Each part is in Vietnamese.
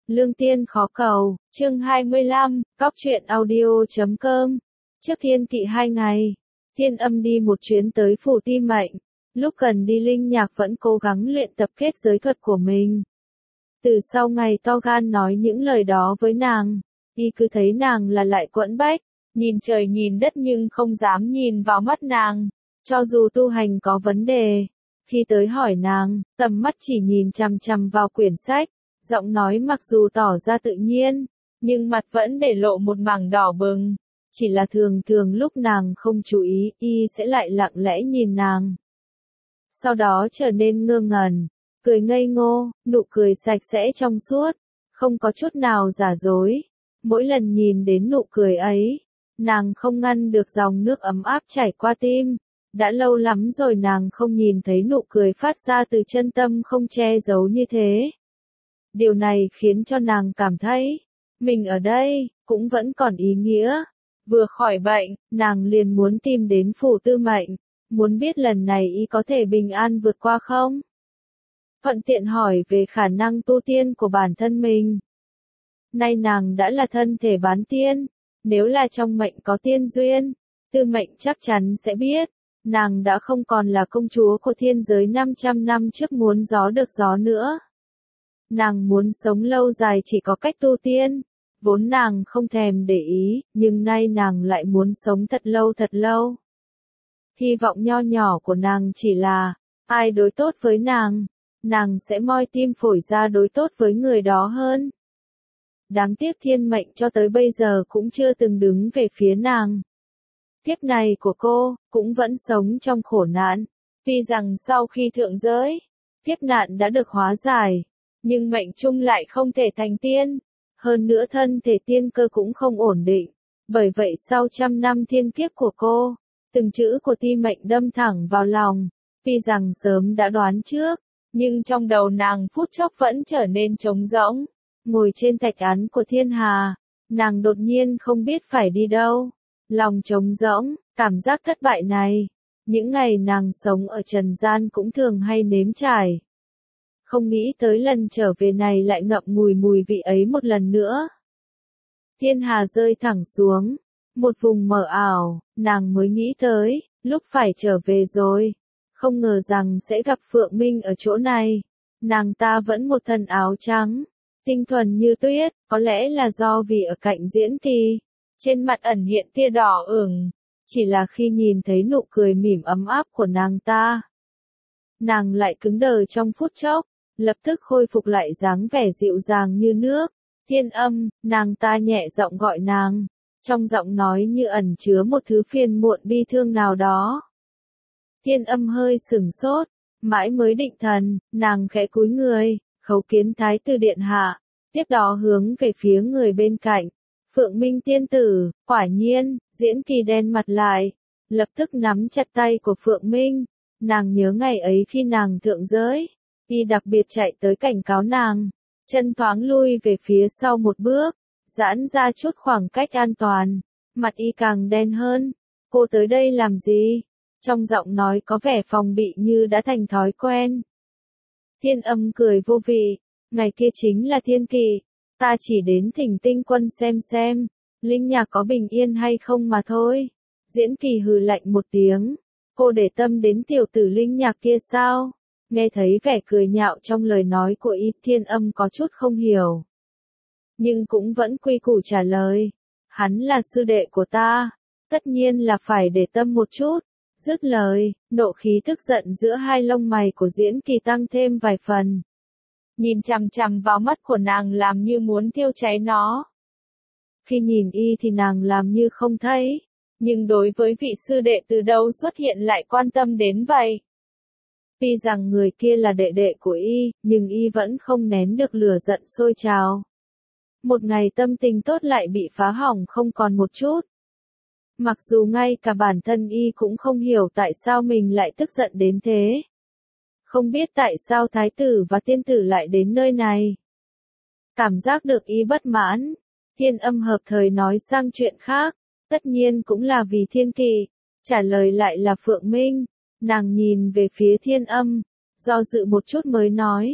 Lương tiên khó cầu, chương 25, Cóc truyện audio.com. Trước thiên kỵ 2 ngày, Thiên Âm đi một chuyến tới phủ Ti Mệnh. Lúc cần đi Linh Nhạc vẫn cố gắng luyện tập kết giới thuật của mình. Từ sau ngày to gan nói những lời đó với nàng, y cứ thấy nàng là lại quẫn bách, nhìn trời nhìn đất nhưng không dám nhìn vào mắt nàng, cho dù tu hành có vấn đề. Khi tới hỏi nàng, tầm mắt chỉ nhìn chằm chằm vào quyển sách, giọng nói mặc dù tỏ ra tự nhiên, nhưng mặt vẫn để lộ một mảng đỏ bừng. Chỉ là thường thường lúc nàng không chú ý, y sẽ lại lặng lẽ nhìn nàng. Sau đó trở nên ngơ ngẩn, cười ngây ngô, nụ cười sạch sẽ trong suốt, không có chút nào giả dối. Mỗi lần nhìn đến nụ cười ấy, nàng không ngăn được dòng nước ấm áp chảy qua tim. Đã lâu lắm rồi nàng không nhìn thấy nụ cười phát ra từ chân tâm không che giấu như thế. Điều này khiến cho nàng cảm thấy, mình ở đây, cũng vẫn còn ý nghĩa. Vừa khỏi bệnh, nàng liền muốn tìm đến phủ Tư Mệnh, muốn biết lần này y có thể bình an vượt qua không? Thuận tiện hỏi về khả năng tu tiên của bản thân mình. Nay nàng đã là thân thể bán tiên, nếu là trong mệnh có tiên duyên, Tư Mệnh chắc chắn sẽ biết. Nàng đã không còn là công chúa của thiên giới 500 năm trước muốn gió được gió nữa. Nàng muốn sống lâu dài chỉ có cách tu tiên. Vốn nàng không thèm để ý, nhưng nay nàng lại muốn sống thật lâu. Hy vọng nho nhỏ của nàng chỉ là, ai đối tốt với nàng sẽ moi tim phổi ra đối tốt với người đó hơn. Đáng tiếc thiên mệnh cho tới bây giờ cũng chưa từng đứng về phía nàng. Kiếp này của cô, cũng vẫn sống trong khổ nạn. Tuy rằng sau khi thượng giới, kiếp nạn đã được hóa giải, nhưng mệnh chung lại không thể thành tiên. Hơn nữa thân thể tiên cơ cũng không ổn định. Bởi vậy sau trăm năm thiên kiếp của cô, từng chữ của Ti Mệnh đâm thẳng vào lòng. Tuy rằng sớm đã đoán trước, nhưng trong đầu nàng phút chốc vẫn trở nên trống rỗng. Ngồi trên thạch án của thiên hà, nàng đột nhiên không biết phải đi đâu. Lòng trống rỗng, cảm giác thất bại này, những ngày nàng sống ở trần gian cũng thường hay nếm trải. Không nghĩ tới lần trở về này lại ngậm ngùi mùi vị ấy một lần nữa. Thiên hà rơi thẳng xuống, một vùng mờ ảo, nàng mới nghĩ tới, lúc phải trở về rồi. Không ngờ rằng sẽ gặp Phượng Minh ở chỗ này. Nàng ta vẫn một thân áo trắng, tinh thuần như tuyết, có lẽ là do vì ở cạnh Diễn Kỳ. Trên mặt ẩn hiện tia đỏ ửng, chỉ là khi nhìn thấy nụ cười mỉm ấm áp của nàng ta. Nàng lại cứng đờ trong phút chốc, lập tức khôi phục lại dáng vẻ dịu dàng như nước. Thiên Âm, nàng ta nhẹ giọng gọi nàng, trong giọng nói như ẩn chứa một thứ phiền muộn bi thương nào đó. Thiên Âm hơi sửng sốt, mãi mới định thần, nàng khẽ cúi người, khấu kiến thái tử điện hạ, tiếp đó hướng về phía người bên cạnh. Phượng Minh tiên tử, quả nhiên, Diễn Kỳ đen mặt lại, lập tức nắm chặt tay của Phượng Minh. Nàng nhớ ngày ấy khi nàng thượng giới, y đặc biệt chạy tới cảnh cáo nàng, chân thoáng lui về phía sau một bước, giãn ra chút khoảng cách an toàn, mặt y càng đen hơn. Cô tới đây làm gì? Trong giọng nói có vẻ phòng bị như đã thành thói quen. Thiên Âm cười vô vị, ngày kia chính là thiên kỵ. Ta chỉ đến thỉnh tinh quân xem, Linh Nhạc có bình yên hay không mà thôi. Diễn Kỳ hừ lạnh một tiếng. Cô để tâm đến tiểu tử Linh Nhạc kia sao? Nghe thấy vẻ cười nhạo trong lời nói của y, Thiên Âm có chút không hiểu. Nhưng cũng vẫn quy củ trả lời. Hắn là sư đệ của ta. Tất nhiên là phải để tâm một chút. Dứt lời, nộ khí tức giận giữa hai lông mày của Diễn Kỳ tăng thêm vài phần. Nhìn chằm chằm vào mắt của nàng làm như muốn thiêu cháy nó. Khi nhìn y thì nàng làm như không thấy, nhưng đối với vị sư đệ từ đâu xuất hiện lại quan tâm đến vậy. Tuy rằng người kia là đệ đệ của y, nhưng y vẫn không nén được lửa giận sôi trào. Một ngày tâm tình tốt lại bị phá hỏng không còn một chút. Mặc dù ngay cả bản thân y cũng không hiểu tại sao mình lại tức giận đến thế. Không biết tại sao thái tử và tiên tử lại đến nơi này. Cảm giác được y bất mãn, Thiên Âm hợp thời nói sang chuyện khác, tất nhiên cũng là vì thiên kỵ. Trả lời lại là Phượng Minh. Nàng nhìn về phía Thiên Âm, do dự một chút mới nói,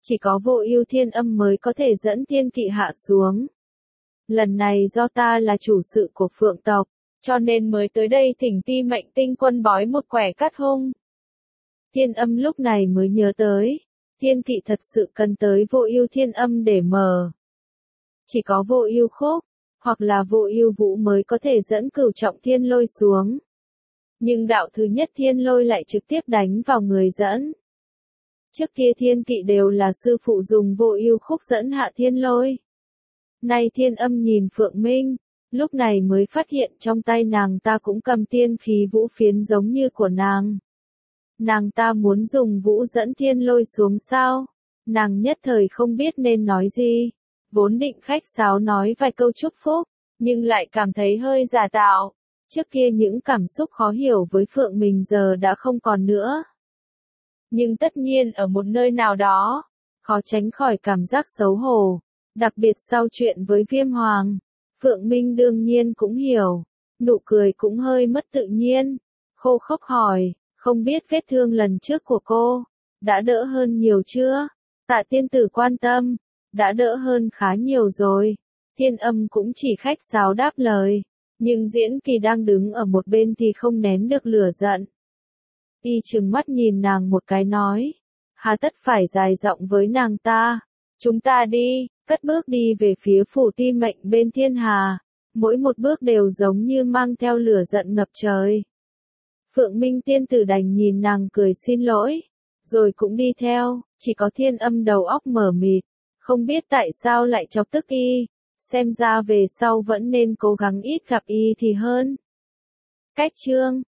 Chỉ có Vô Ưu Thiên Âm mới có thể dẫn thiên kỵ hạ xuống. Lần này do ta là chủ sự của Phượng tộc, cho nên mới tới đây thỉnh Ti Mệnh Tinh Quân bói một quẻ cắt hung. Thiên Âm lúc này mới nhớ tới, thiên kỵ thật sự cần tới Vô Ưu Thiên Âm để mở. Chỉ có Vô Ưu Khúc, hoặc là Vô Ưu Vũ mới có thể dẫn Cửu Trọng Thiên Lôi xuống. Nhưng đạo thứ nhất thiên lôi lại trực tiếp đánh vào người dẫn. Trước kia thiên kỵ đều là sư phụ dùng Vô Ưu Khúc dẫn hạ thiên lôi. Nay Thiên Âm nhìn Phượng Minh, lúc này mới phát hiện trong tay nàng ta cũng cầm tiên khí vũ phiến giống như của nàng. Nàng ta muốn dùng vũ dẫn thiên lôi xuống sao? Nàng nhất thời không biết nên nói gì. Vốn định khách sáo nói vài câu chúc phúc, nhưng lại cảm thấy hơi giả tạo. Trước kia những cảm xúc khó hiểu với Phượng mình giờ đã không còn nữa. Nhưng tất nhiên ở một nơi nào đó, khó tránh khỏi cảm giác xấu hổ. Đặc biệt sau chuyện với Viêm Hoàng, Phượng Minh đương nhiên cũng hiểu, nụ cười cũng hơi mất tự nhiên, khô khốc hỏi, không biết vết thương lần trước của cô, đã đỡ hơn nhiều chưa? Tạ tiên tử quan tâm, đã đỡ hơn khá nhiều rồi. Thiên Âm cũng chỉ khách sáo đáp lời, nhưng Diễn Kỳ đang đứng ở một bên thì không nén được lửa giận. Y trừng mắt nhìn nàng một cái nói, hà tất phải dài giọng với nàng ta, chúng ta đi. Cất bước đi về phía phủ Ti Mệnh bên thiên hà, mỗi một bước đều giống như mang theo lửa giận ngập trời. Phượng Minh tiên tử đành nhìn nàng cười xin lỗi, rồi cũng đi theo, chỉ có Thiên Âm đầu óc mở mịt, không biết tại sao lại chọc tức y, xem ra về sau vẫn nên cố gắng ít gặp y thì hơn. Cách chương